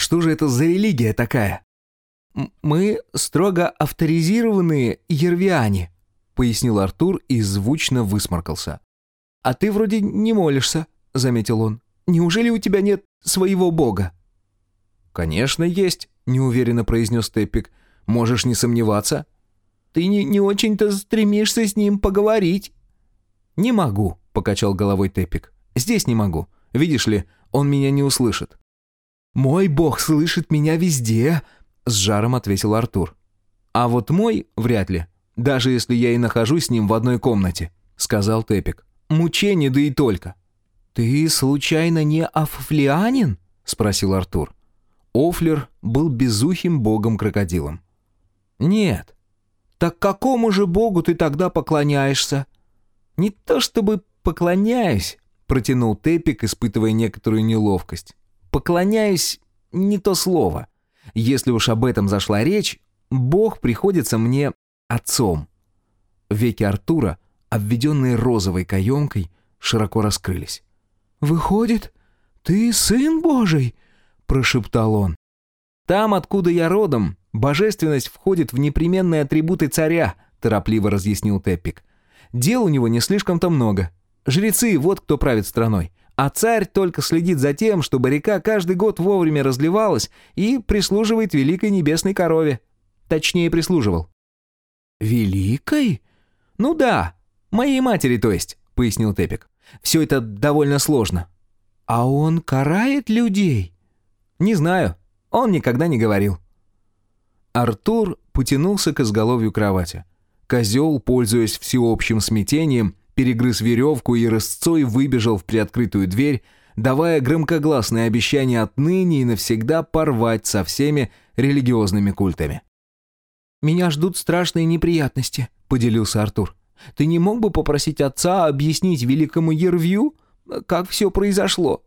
что же это за религия такая?» «Мы строго авторизированные ервиане», — пояснил Артур и звучно высморкался. «А ты вроде не молишься», — заметил он. «Неужели у тебя нет своего бога?» «Конечно есть», — неуверенно произнес Теппик. «Можешь не сомневаться». «Ты не очень-то стремишься с ним поговорить». «Не могу», — покачал головой Теппик. «Здесь не могу. Видишь ли, он меня не услышит». «Мой бог слышит меня везде», — с жаром ответил Артур. «А вот мой вряд ли, даже если я и нахожусь с ним в одной комнате», — сказал Теппик. «Мучение, да и только». «Ты случайно не офлианин?» — спросил Артур. Офлер был безухим богом-крокодилом. «Нет». «Так какому же богу ты тогда поклоняешься?» «Не то чтобы поклоняюсь», — протянул Теппик, испытывая некоторую неловкость. «Поклоняюсь — не то слово. Если уж об этом зашла речь, бог приходится мне отцом». Веки Артура, обведенные розовой каемкой, широко раскрылись. «Выходит, ты сын Божий?» — прошептал он. «Там, откуда я родом, божественность входит в непременные атрибуты царя», — торопливо разъяснил Теппик. «Дел у него не слишком-то много. Жрецы — вот кто правит страной. А царь только следит за тем, чтобы река каждый год вовремя разливалась и прислуживает великой небесной корове. Точнее, прислуживал». «Великой?» «Ну да, моей матери, то есть», — пояснил Теппик. «Все это довольно сложно». «А он карает людей?» «Не знаю, он никогда не говорил». Артур потянулся к изголовью кровати. Козел, пользуясь всеобщим смятением, перегрыз веревку и рысцой выбежал в приоткрытую дверь, давая громкогласное обещание отныне и навсегда порвать со всеми религиозными культами. «Меня ждут страшные неприятности», — поделился Артур. «Ты не мог бы попросить отца объяснить великому Ервью, как все произошло?»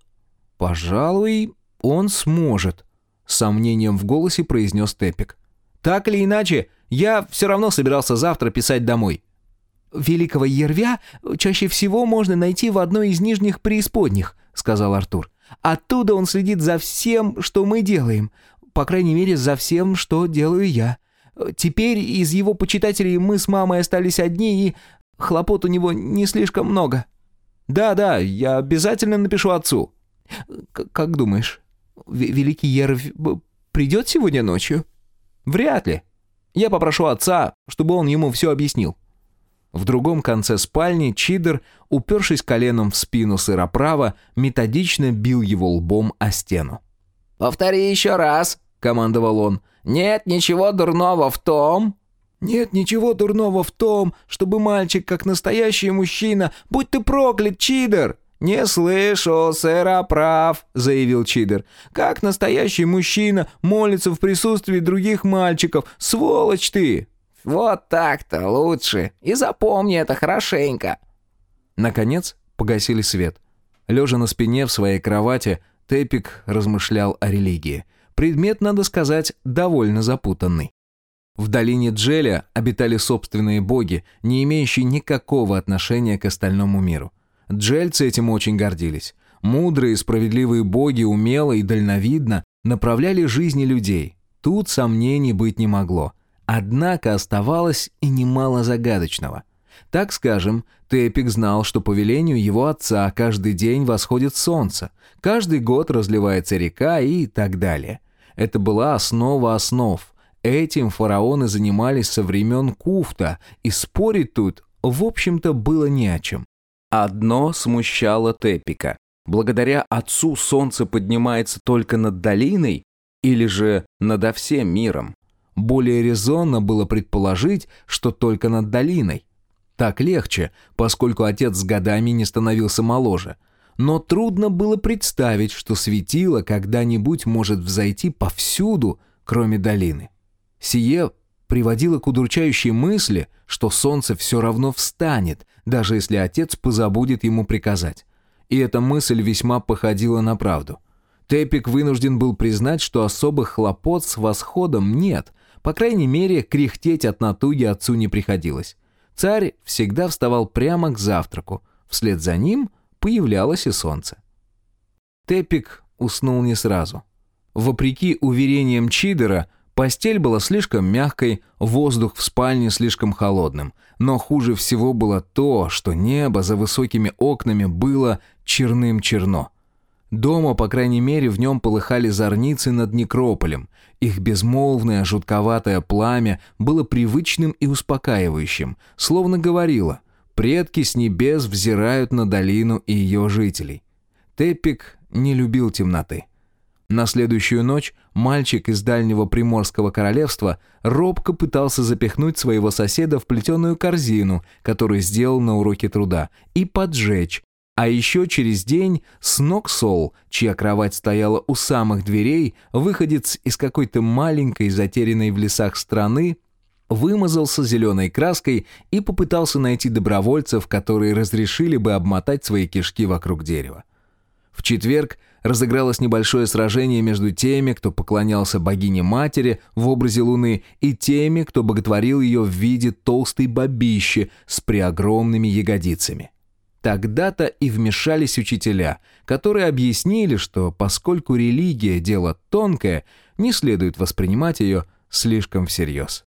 «Пожалуй, он сможет», — с сомнением в голосе произнес Теппик. «Так или иначе, я все равно собирался завтра писать домой». «Великого Ервя чаще всего можно найти в одной из нижних преисподних», — сказал Артур. «Оттуда он следит за всем, что мы делаем. По крайней мере, за всем, что делаю я. Теперь из его почитателей мы с мамой остались одни, и хлопот у него не слишком много». «Да, я обязательно напишу отцу». «Как думаешь, великий Ервь придет сегодня ночью?» «Вряд ли. Я попрошу отца, чтобы он ему все объяснил». В другом конце спальни Чидер, упершись коленом в спину сыроправа, методично бил его лбом о стену. «Повтори еще раз», — командовал он. «Нет ничего дурного в том...» «Нет ничего дурного в том, чтобы мальчик, как настоящий мужчина... Будь ты проклят, Чидер!» «Не слышу, сыроправ», — заявил Чидер. «Как настоящий мужчина молится в присутствии других мальчиков. Сволочь ты!» «Вот так-то лучше. И запомни это хорошенько». Наконец погасили свет. Лежа на спине в своей кровати, Теппик размышлял о религии. Предмет, надо сказать, довольно запутанный. В долине Джеля обитали собственные боги, не имеющие никакого отношения к остальному миру. Джельцы этим очень гордились. Мудрые и справедливые боги умело и дальновидно направляли жизни людей. Тут сомнений быть не могло. Однако оставалось и немало загадочного. Так скажем, Теппик знал, что по велению его отца каждый день восходит солнце, каждый год разливается река и так далее. Это была основа основ. Этим фараоны занимались со времен Куфта, и спорить тут, в общем-то, было не о чем. Одно смущало Теппика. Благодаря отцу солнце поднимается только над долиной или же надо всем миром. Более резонно было предположить, что только над долиной. Так легче, поскольку отец с годами не становился моложе. Но трудно было представить, что светило когда-нибудь может взойти повсюду, кроме долины. Сие приводило к удручающей мысли, что солнце все равно встанет, даже если отец позабудет ему приказать. И эта мысль весьма походила на правду. Теппик вынужден был признать, что особых хлопот с восходом нет. По крайней мере, кряхтеть от натуги отцу не приходилось. Царь всегда вставал прямо к завтраку. Вслед за ним появлялось и солнце. Теппик уснул не сразу. Вопреки уверениям Чидера, постель была слишком мягкой, воздух в спальне слишком холодным. Но хуже всего было то, что небо за высокими окнами было черным-черно. Дома, по крайней мере, в нем полыхали зорницы над некрополем. Их безмолвное, жутковатое пламя было привычным и успокаивающим, словно говорило: предки с небес взирают на долину и ее жителей. Теппик не любил темноты. На следующую ночь мальчик из дальнего Приморского королевства робко пытался запихнуть своего соседа в плетеную корзину, которую сделал на уроке труда, и поджечь. А еще через день Сноксол, чья кровать стояла у самых дверей, выходец из какой-то маленькой, затерянной в лесах страны, вымазался зеленой краской и попытался найти добровольцев, которые разрешили бы обмотать свои кишки вокруг дерева. В четверг разыгралось небольшое сражение между теми, кто поклонялся богине-матери в образе Луны, и теми, кто боготворил ее в виде толстой бабищи с преогромными ягодицами. Тогда-то и вмешались учителя, которые объяснили, что поскольку религия – дело тонкое, не следует воспринимать ее слишком всерьез.